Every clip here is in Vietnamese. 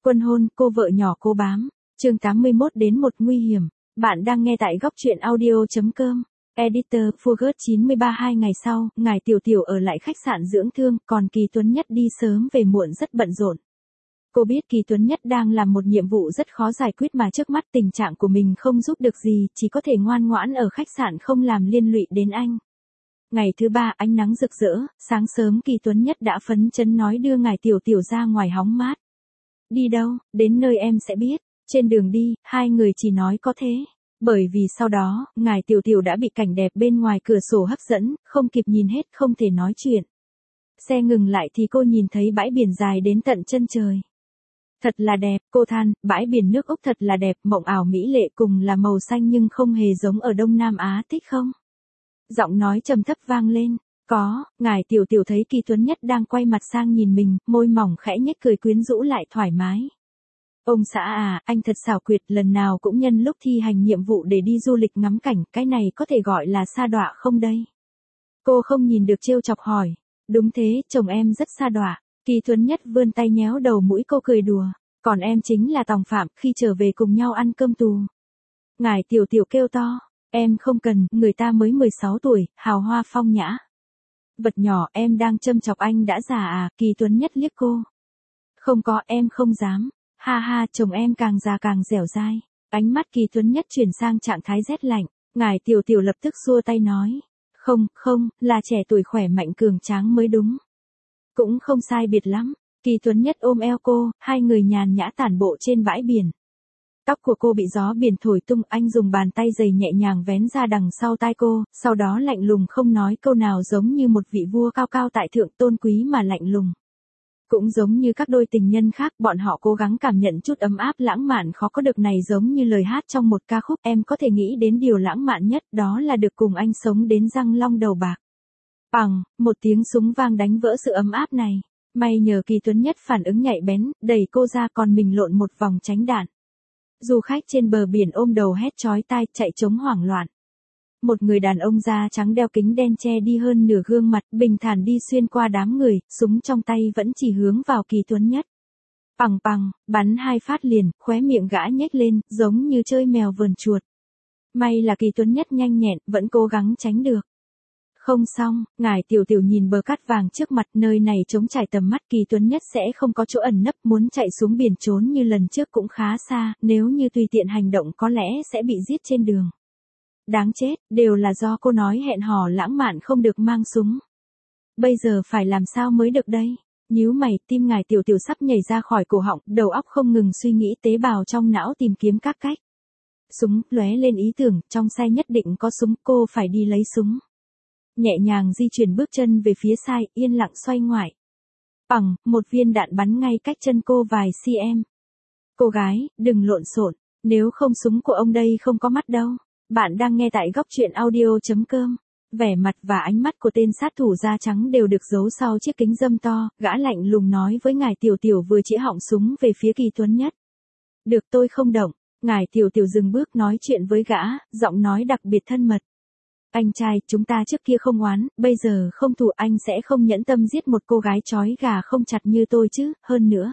Quân hôn, cô vợ nhỏ cô bám. Chương 81 đến một nguy hiểm. Bạn đang nghe tại góc truyện audio.com. Editor Fugert 93. 2 ngày sau, ngài Tiểu Tiểu ở lại khách sạn dưỡng thương, còn Kỳ Tuấn Nhất đi sớm về muộn rất bận rộn. Cô biết Kỳ Tuấn Nhất đang làm một nhiệm vụ rất khó giải quyết mà trước mắt tình trạng của mình không giúp được gì, chỉ có thể ngoan ngoãn ở khách sạn không làm liên lụy đến anh. Ngày thứ ba ánh nắng rực rỡ, sáng sớm Kỳ Tuấn Nhất đã phấn chấn nói đưa ngài Tiểu Tiểu ra ngoài hóng mát. Đi đâu, đến nơi em sẽ biết. Trên đường đi, hai người chỉ nói có thế. Bởi vì sau đó, ngài Tiểu Tiểu đã bị cảnh đẹp bên ngoài cửa sổ hấp dẫn, không kịp nhìn hết không thể nói chuyện. Xe ngừng lại thì cô nhìn thấy bãi biển dài đến tận chân trời. Thật là đẹp, cô than, bãi biển nước Úc thật là đẹp, mộng ảo mỹ lệ cùng là màu xanh nhưng không hề giống ở Đông Nam Á, thích không? Giọng nói trầm thấp vang lên. Có, ngài Tiểu Tiểu thấy Kỳ Tuấn Nhất đang quay mặt sang nhìn mình, môi mỏng khẽ nhếch cười quyến rũ lại thoải mái. Ông xã à, anh thật xảo quyệt, lần nào cũng nhân lúc thi hành nhiệm vụ để đi du lịch ngắm cảnh, cái này có thể gọi là sa đọa không đây? Cô không nhìn được trêu chọc hỏi. Đúng thế, chồng em rất sa đọa. Kỳ Tuấn Nhất vươn tay nhéo đầu mũi cô cười đùa. Còn em chính là tòng phạm, khi trở về cùng nhau ăn cơm tù. Ngài Tiểu Tiểu kêu to. Em không cần, người ta mới 16 tuổi, hào hoa phong nhã. Vật nhỏ, em đang châm chọc anh đã già à? Kỳ Tuấn Nhất liếc cô. Không có, em không dám. Ha ha, chồng em càng già càng dẻo dai. Ánh mắt Kỳ Tuấn Nhất chuyển sang trạng thái rét lạnh. Ngài Tiểu Tiểu lập tức xua tay nói. Không, là trẻ tuổi khỏe mạnh cường tráng mới đúng. Cũng không sai biệt lắm. Kỳ Tuấn Nhất ôm eo cô, hai người nhàn nhã tản bộ trên bãi biển. Tóc của cô bị gió biển thổi tung, anh dùng bàn tay dày nhẹ nhàng vén ra đằng sau tai cô, sau đó lạnh lùng không nói câu nào, giống như một vị vua cao cao tại thượng, tôn quý mà lạnh lùng. Cũng giống như các đôi tình nhân khác, bọn họ cố gắng cảm nhận chút ấm áp lãng mạn khó có được này, giống như lời hát trong một ca khúc. Em có thể nghĩ đến điều lãng mạn nhất, đó là được cùng anh sống đến răng long đầu bạc. Bằng, một tiếng súng vang đánh vỡ sự ấm áp này. May nhờ Kỳ Tuấn Nhất phản ứng nhạy bén, đẩy cô ra, còn mình lộn một vòng tránh đạn. Du khách trên bờ biển ôm đầu hét chói tai, chạy trống hoảng loạn. Một người đàn ông da trắng đeo kính đen che đi hơn nửa gương mặt, bình thản đi xuyên qua đám người, súng trong tay vẫn chỉ hướng vào Kỳ Tuấn Nhất. Pằng, bắn 2 phát liền, khóe miệng gã nhếch lên, giống như chơi mèo vờn chuột. May là Kỳ Tuấn Nhất nhanh nhẹn, vẫn cố gắng tránh được. Không xong, ngài Tiểu Tiểu nhìn bờ cát vàng trước mặt, nơi này trống trải tầm mắt, Kỳ Tuấn Nhất sẽ không có chỗ ẩn nấp, muốn chạy xuống biển trốn như lần trước cũng khá xa, nếu như tùy tiện hành động có lẽ sẽ bị giết trên đường. Đáng chết, đều là do cô nói hẹn hò lãng mạn không được mang súng. Bây giờ phải làm sao mới được đây? Nhíu mày, tim ngài Tiểu Tiểu sắp nhảy ra khỏi cổ họng, đầu óc không ngừng suy nghĩ, tế bào trong não tìm kiếm các cách. Súng, lóe lên ý tưởng, trong xe nhất định có súng, cô phải đi lấy súng. Nhẹ nhàng di chuyển bước chân về phía sai, yên lặng xoay ngoại. Bằng, một viên đạn bắn ngay cách chân cô vài cm. Cô gái, đừng lộn xộn, nếu không súng của ông đây không có mắt đâu. Bạn đang nghe tại góc truyện audio.com. Vẻ mặt và ánh mắt của tên sát thủ da trắng đều được giấu sau chiếc kính râm to, gã lạnh lùng nói với ngài Tiểu Tiểu vừa chĩa họng súng về phía Kỳ Tuấn Nhất. Được, tôi không động. Ngài Tiểu Tiểu dừng bước nói chuyện với gã, giọng nói đặc biệt thân mật. Anh trai, chúng ta trước kia không oán, bây giờ không thù, anh sẽ không nhẫn tâm giết một cô gái trói gà không chặt như tôi chứ, hơn nữa.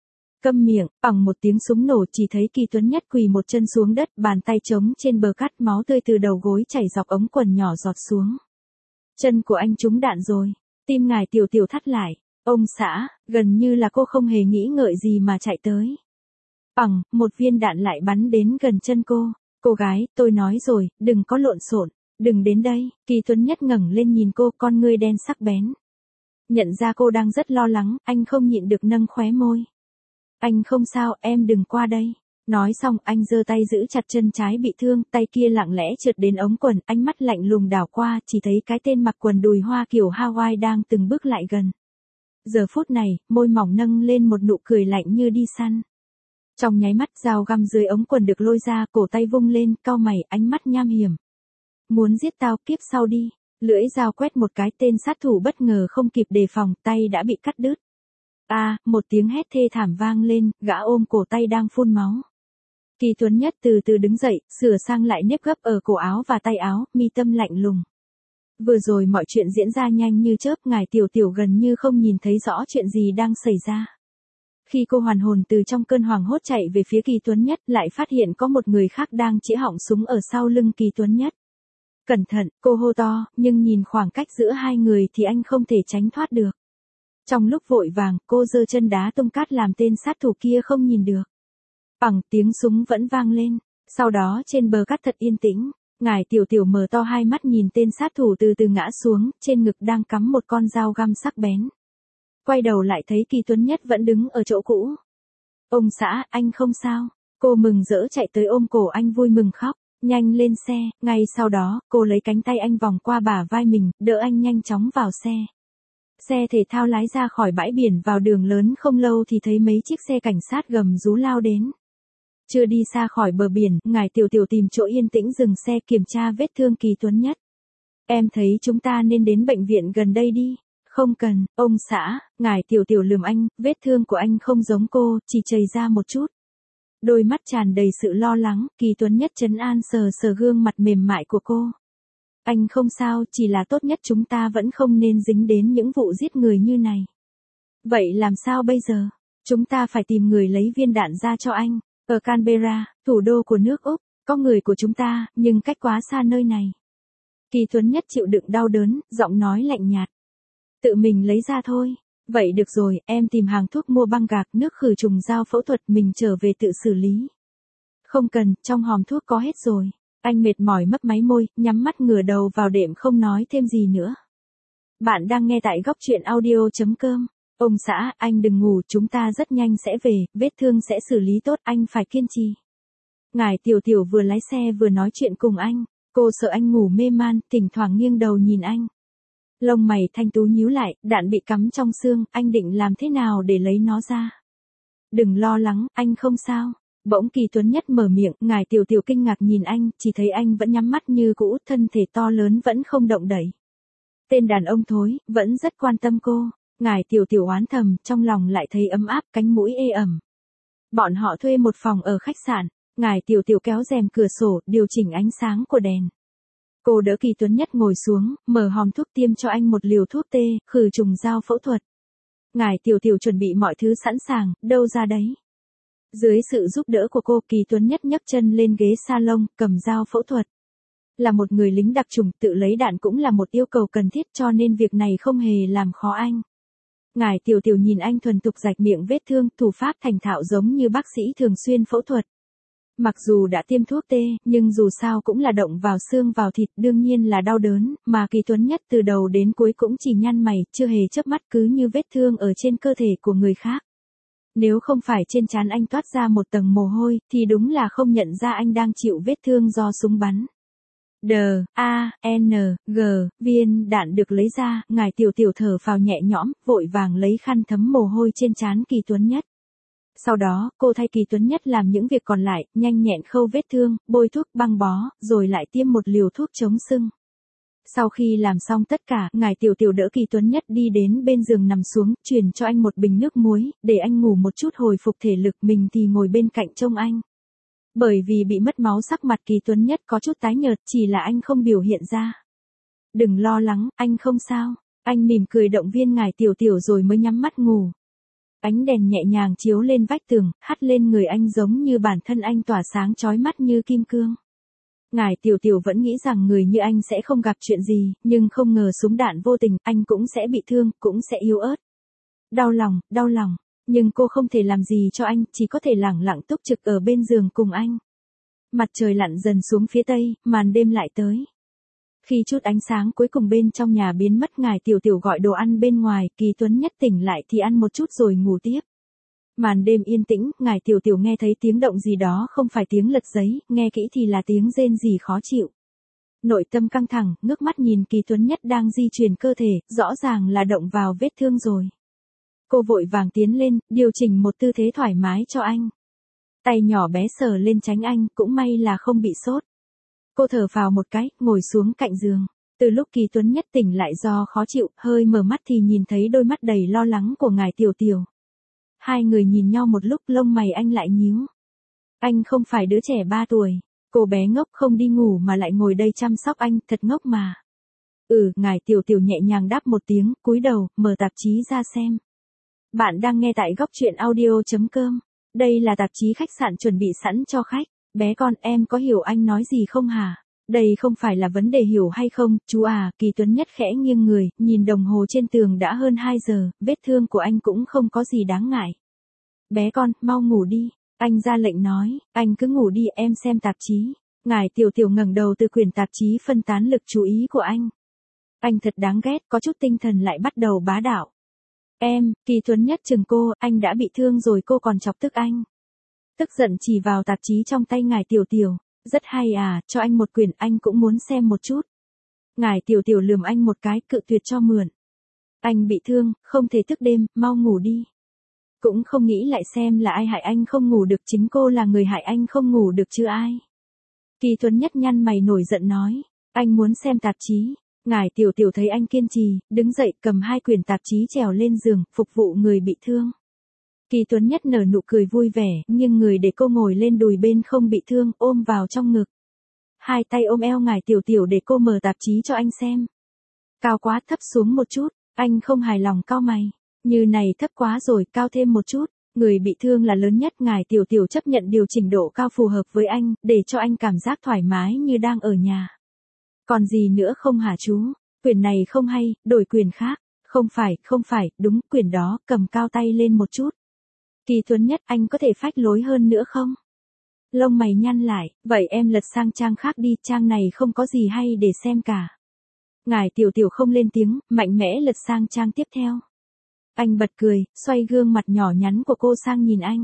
Câm miệng, bằng một tiếng súng nổ chỉ thấy Kỳ Tuấn Nhất quỳ một chân xuống đất, bàn tay trống trên bờ cát, máu tươi từ đầu gối chảy dọc ống quần nhỏ giọt xuống. Chân của anh trúng đạn rồi, tim ngài Tiểu Tiểu thắt lại. Ông xã, gần như là cô không hề nghĩ ngợi gì mà chạy tới. Bằng, một viên đạn lại bắn đến gần chân cô. Cô gái, tôi nói rồi, đừng có lộn xộn. Đừng đến đây. Kỳ Tuấn Nhất ngẩng lên nhìn cô, con ngươi đen sắc bén. Nhận ra cô đang rất lo lắng, anh không nhịn được nâng khóe môi. Anh không sao, em đừng qua đây. Nói xong, anh giơ tay giữ chặt chân trái bị thương, tay kia lặng lẽ trượt đến ống quần, ánh mắt lạnh lùng đảo qua, chỉ thấy cái tên mặc quần đùi hoa kiểu Hawaii đang từng bước lại gần. Giờ phút này, môi mỏng nâng lên một nụ cười lạnh như đi săn. Trong nháy mắt, dao găm dưới ống quần được lôi ra, cổ tay vung lên, cau mày, ánh mắt nham hiểm. Muốn giết tao, kiếp sau đi. Lưỡi dao quét một cái, tên sát thủ bất ngờ không kịp đề phòng, tay đã bị cắt đứt. Một tiếng hét thê thảm vang lên, gã ôm cổ tay đang phun máu. Kỳ Tuấn Nhất từ từ đứng dậy, sửa sang lại nếp gấp ở cổ áo và tay áo, mi tâm lạnh lùng. Vừa rồi mọi chuyện diễn ra nhanh như chớp, ngài Tiểu Tiểu gần như không nhìn thấy rõ chuyện gì đang xảy ra. Khi cô hoàn hồn từ trong cơn hoảng hốt chạy về phía Kỳ Tuấn Nhất, lại phát hiện có một người khác đang chĩa họng súng ở sau lưng Kỳ Tuấn Nhất. Cẩn thận, cô hô to, nhưng nhìn khoảng cách giữa hai người thì anh không thể tránh thoát được. Trong lúc vội vàng, cô giơ chân đá tung cát làm tên sát thủ kia không nhìn được. Bằng tiếng súng vẫn vang lên, sau đó trên bờ cát thật yên tĩnh, Ngải Tiểu Tiểu mở to hai mắt nhìn tên sát thủ từ từ ngã xuống, trên ngực đang cắm một con dao găm sắc bén. Quay đầu lại thấy Kỳ Tuấn Nhất vẫn đứng ở chỗ cũ. Ông xã, anh không sao. Cô mừng rỡ chạy tới ôm cổ anh vui mừng khóc. Nhanh lên xe, ngay sau đó, cô lấy cánh tay anh vòng qua bả vai mình, đỡ anh nhanh chóng vào xe. Xe thể thao lái ra khỏi bãi biển vào đường lớn không lâu thì thấy mấy chiếc xe cảnh sát gầm rú lao đến. Chưa đi xa khỏi bờ biển, Ngải Tiểu Tiểu tìm chỗ yên tĩnh dừng xe kiểm tra vết thương Kỳ Tuấn Nhất. Em thấy chúng ta nên đến bệnh viện gần đây đi. Không cần, ông xã, Ngải Tiểu Tiểu lườm anh, vết thương của anh không giống cô, chỉ chảy ra một chút. Đôi mắt tràn đầy sự lo lắng, Kỳ Tuấn Nhất trấn an sờ sờ gương mặt mềm mại của cô. Anh không sao, chỉ là tốt nhất chúng ta vẫn không nên dính đến những vụ giết người như này. Vậy làm sao bây giờ? Chúng ta phải tìm người lấy viên đạn ra cho anh. Ở Canberra, thủ đô của nước Úc, có người của chúng ta, nhưng cách quá xa nơi này. Kỳ Tuấn Nhất chịu đựng đau đớn, giọng nói lạnh nhạt. Tự mình lấy ra thôi. Vậy được rồi, em tìm hàng thuốc mua băng gạc, nước khử trùng, dao phẫu thuật, mình trở về tự xử lý. Không cần, trong hòm thuốc có hết rồi. Anh mệt mỏi mấp máy môi, nhắm mắt ngửa đầu vào đệm không nói thêm gì nữa. Bạn đang nghe tại góc truyện audio.com. Ông xã, anh đừng ngủ, chúng ta rất nhanh sẽ về, vết thương sẽ xử lý tốt, anh phải kiên trì. Ngải Tiểu Tiểu vừa lái xe vừa nói chuyện cùng anh, cô sợ anh ngủ mê man, thỉnh thoảng nghiêng đầu nhìn anh. Lông mày thanh tú nhíu lại, đạn bị cắm trong xương, anh định làm thế nào để lấy nó ra? Đừng lo lắng, anh không sao. Bỗng Kỳ Tuấn Nhất mở miệng, Ngải Tiểu Tiểu kinh ngạc nhìn anh, chỉ thấy anh vẫn nhắm mắt như cũ, thân thể to lớn vẫn không động đậy. Tên đàn ông thối, vẫn rất quan tâm cô. Ngải Tiểu Tiểu oán thầm, trong lòng lại thấy ấm áp, cánh mũi ê ẩm. Bọn họ thuê một phòng ở khách sạn, Ngải Tiểu Tiểu kéo rèm cửa sổ, điều chỉnh ánh sáng của đèn. Cô đỡ Kỳ Tuấn Nhất ngồi xuống, mở hòm thuốc tiêm cho anh một liều thuốc tê, khử trùng, dao phẫu thuật. Ngải Tiểu Tiểu chuẩn bị mọi thứ sẵn sàng, đâu ra đấy. Dưới sự giúp đỡ của cô, Kỳ Tuấn Nhất nhấc chân lên ghế salon, cầm dao phẫu thuật. Là một người lính đặc chủng, tự lấy đạn cũng là một yêu cầu cần thiết, cho nên việc này không hề làm khó anh. Ngải Tiểu Tiểu nhìn anh thuần thục rạch miệng vết thương, thủ pháp thành thạo giống như bác sĩ thường xuyên phẫu thuật. Mặc dù đã tiêm thuốc tê, nhưng dù sao cũng là động vào xương vào thịt, đương nhiên là đau đớn, mà Kỳ Tuấn Nhất từ đầu đến cuối cũng chỉ nhăn mày, chưa hề chớp mắt, cứ như vết thương ở trên cơ thể của người khác. Nếu không phải trên trán anh toát ra một tầng mồ hôi, thì đúng là không nhận ra anh đang chịu vết thương do súng bắn. D.A.N.G. Viên đạn được lấy ra, Ngải Tiểu Tiểu thở phào nhẹ nhõm, vội vàng lấy khăn thấm mồ hôi trên trán Kỳ Tuấn Nhất. Sau đó, cô thay Kỳ Tuấn Nhất làm những việc còn lại, nhanh nhẹn khâu vết thương, bôi thuốc băng bó, rồi lại tiêm một liều thuốc chống sưng. Sau khi làm xong tất cả, Ngải Tiểu Tiểu đỡ Kỳ Tuấn Nhất đi đến bên giường nằm xuống, truyền cho anh một bình nước muối, để anh ngủ một chút hồi phục thể lực, mình thì ngồi bên cạnh trông anh. Bởi vì bị mất máu sắc mặt Kỳ Tuấn Nhất có chút tái nhợt, chỉ là anh không biểu hiện ra. Đừng lo lắng, anh không sao. Anh mỉm cười động viên Ngải Tiểu Tiểu rồi mới nhắm mắt ngủ. Ánh đèn nhẹ nhàng chiếu lên vách tường, hắt lên người anh giống như bản thân anh tỏa sáng chói mắt như kim cương. Ngải Tiểu Tiểu vẫn nghĩ rằng người như anh sẽ không gặp chuyện gì, nhưng không ngờ súng đạn vô tình, anh cũng sẽ bị thương, cũng sẽ yếu ớt. Đau lòng, nhưng cô không thể làm gì cho anh, chỉ có thể lẳng lặng túc trực ở bên giường cùng anh. Mặt trời lặn dần xuống phía tây, màn đêm lại tới. Khi chút ánh sáng cuối cùng bên trong nhà biến mất, Ngải Tiểu Tiểu gọi đồ ăn bên ngoài, Kỳ Tuấn Nhất tỉnh lại thì ăn một chút rồi ngủ tiếp. Màn đêm yên tĩnh, Ngải Tiểu Tiểu nghe thấy tiếng động gì đó, không phải tiếng lật giấy, nghe kỹ thì là tiếng rên rỉ khó chịu. Nội tâm căng thẳng, ngước mắt nhìn Kỳ Tuấn Nhất đang di chuyển cơ thể, rõ ràng là động vào vết thương rồi. Cô vội vàng tiến lên, điều chỉnh một tư thế thoải mái cho anh. Tay nhỏ bé sờ lên tránh anh, cũng may là không bị sốt. Cô thở phào một cái, ngồi xuống cạnh giường. Từ lúc Kỳ Tuấn Nhất tỉnh lại do khó chịu, hơi mở mắt thì nhìn thấy đôi mắt đầy lo lắng của Ngải Tiểu Tiểu. Hai người nhìn nhau một lúc, lông mày anh lại nhíu. Anh không phải đứa trẻ 3 tuổi. Cô bé ngốc không đi ngủ mà lại ngồi đây chăm sóc anh, thật ngốc mà. Ngải Tiểu Tiểu nhẹ nhàng đáp một tiếng, cúi đầu, mở tạp chí ra xem. Bạn đang nghe tại góc truyện audio.com. Đây là tạp chí khách sạn chuẩn bị sẵn cho khách. Bé con, em có hiểu anh nói gì không hả? Đây không phải là vấn đề hiểu hay không, chú à. Kỳ Tuấn Nhất khẽ nghiêng người, nhìn đồng hồ trên tường đã hơn 2 giờ, vết thương của anh cũng không có gì đáng ngại. Bé con, mau ngủ đi. Anh ra lệnh nói, anh cứ ngủ đi, em xem tạp chí. Ngải Tiểu Tiểu ngẩng đầu từ quyển tạp chí phân tán lực chú ý của anh. Anh thật đáng ghét, có chút tinh thần lại bắt đầu bá đạo. Em, Kỳ Tuấn Nhất chừng cô, anh đã bị thương rồi cô còn chọc tức anh. Tức giận chỉ vào tạp chí trong tay Ngải Tiểu Tiểu. Rất hay à, cho anh một quyển, anh cũng muốn xem một chút. Ngải Tiểu Tiểu lườm anh một cái, cự tuyệt cho mượn. Anh bị thương, không thể thức đêm, mau ngủ đi. Cũng không nghĩ lại xem là ai hại anh không ngủ được, chính cô là người hại anh không ngủ được chứ ai. Kỳ Tuấn Nhất nhăn mày nổi giận nói, anh muốn xem tạp chí. Ngải Tiểu Tiểu thấy anh kiên trì, đứng dậy cầm 2 quyển tạp chí trèo lên giường, phục vụ người bị thương. Kỳ Tuấn Nhất nở nụ cười vui vẻ, nhưng người để cô ngồi lên đùi bên không bị thương, ôm vào trong ngực. 2 tay ôm eo Ngải Tiểu Tiểu để cô mở tạp chí cho anh xem. Cao quá, thấp xuống một chút, anh không hài lòng cau mày. Như này thấp quá rồi, cao thêm một chút. Người bị thương là lớn nhất, Ngải Tiểu Tiểu chấp nhận điều chỉnh độ cao phù hợp với anh, để cho anh cảm giác thoải mái như đang ở nhà. Còn gì nữa không hả chú? Quyển này không hay, đổi quyển khác. Không phải, đúng, quyển đó, cầm cao tay lên một chút. Kỳ Tuấn Nhất, anh có thể phách lối hơn nữa không? Lông mày nhăn lại, vậy em lật sang trang khác đi, trang này không có gì hay để xem cả. Ngải Tiểu Tiểu không lên tiếng, mạnh mẽ lật sang trang tiếp theo. Anh bật cười, xoay gương mặt nhỏ nhắn của cô sang nhìn anh.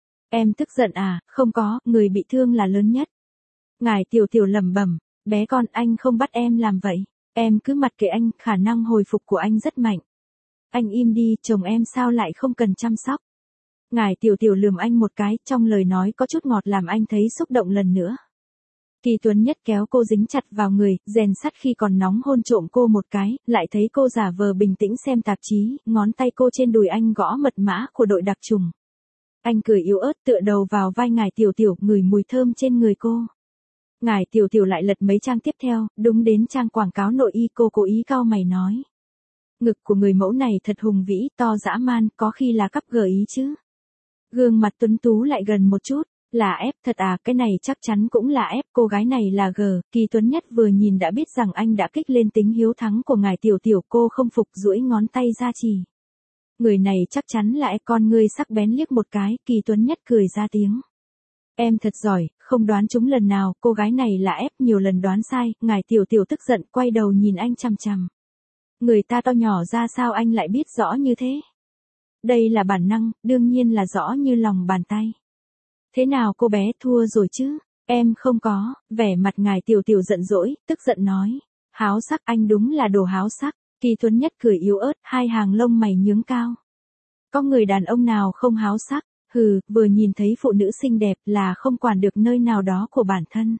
Em tức giận à? Không có, người bị thương là lớn nhất. Ngải Tiểu Tiểu lẩm bẩm, bé con, anh không bắt em làm vậy. Em cứ mặc kệ anh, khả năng hồi phục của anh rất mạnh. Anh im đi, chồng em sao lại không cần chăm sóc. Ngải Tiểu Tiểu lườm anh một cái, trong lời nói có chút ngọt làm anh thấy xúc động lần nữa. Kỳ Tuấn Nhất kéo cô dính chặt vào người, rèn sắt khi còn nóng hôn trộm cô một cái, lại thấy cô giả vờ bình tĩnh xem tạp chí, ngón tay cô trên đùi anh gõ mật mã của đội đặc trùng. Anh cười yếu ớt tựa đầu vào vai Ngải Tiểu Tiểu, ngửi mùi thơm trên người cô. Ngải Tiểu Tiểu lại lật mấy trang tiếp theo, đúng đến trang quảng cáo nội y, cô cố ý cau mày nói. Ngực của người mẫu này thật hùng vĩ, to dã man, có khi là cắp gợi ý chứ. Gương mặt tuấn tú lại gần một chút. Là ép thật à, cái này chắc chắn cũng là ép, cô gái này là gờ. Kỳ Tuấn Nhất vừa nhìn đã biết rằng anh đã kích lên tính hiếu thắng của Ngải Tiểu Tiểu, cô không phục duỗi ngón tay ra chỉ. Người này chắc chắn là ép, con ngươi sắc bén liếc một cái, Kỳ Tuấn Nhất cười ra tiếng. Em thật giỏi, không đoán trúng lần nào, cô gái này là ép, nhiều lần đoán sai. Ngải Tiểu Tiểu tức giận quay đầu nhìn anh chằm chằm. Người ta to nhỏ ra sao anh lại biết rõ như thế? Đây là bản năng, đương nhiên là rõ như lòng bàn tay. Thế nào cô bé, thua rồi chứ? Em không có, vẻ mặt Ngải Tiểu Tiểu giận dỗi, tức giận nói. Háo sắc, anh đúng là đồ háo sắc. Kỳ Tuấn Nhất cười yếu ớt, 2 hàng lông mày nhướng cao. Có người đàn ông nào không háo sắc? Hừ, vừa nhìn thấy phụ nữ xinh đẹp là không quản được nơi nào đó của bản thân.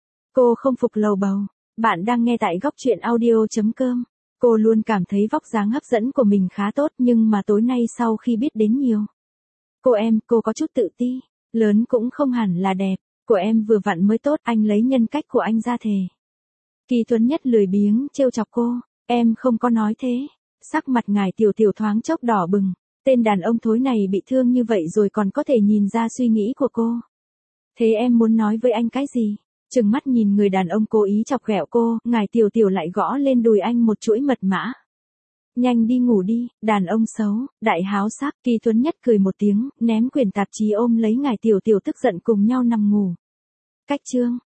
Cô không phục lầu bầu. Bạn đang nghe tại góc truyện audio.com. Cô luôn cảm thấy vóc dáng hấp dẫn của mình khá tốt, nhưng mà tối nay sau khi biết đến nhiều. Cô có chút tự ti. Lớn cũng không hẳn là đẹp, của em vừa vặn mới tốt, anh lấy nhân cách của anh ra thề. Kỳ Tuấn Nhất lười biếng trêu chọc cô, em không có nói thế. Sắc mặt Ngải Tiểu Tiểu thoáng chốc đỏ bừng, tên đàn ông thối này bị thương như vậy rồi còn có thể nhìn ra suy nghĩ của cô. Thế em muốn nói với anh cái gì? Trừng mắt nhìn người đàn ông cố ý chọc ghẹo cô, Ngải Tiểu Tiểu lại gõ lên đùi anh một chuỗi mật mã. Nhanh đi ngủ đi, đàn ông xấu, đại háo sắc. Kỳ Tuấn Nhất cười một tiếng, ném quyển tạp chí ôm lấy Ngải Tiểu Tiểu tức giận cùng nhau nằm ngủ. Cách chương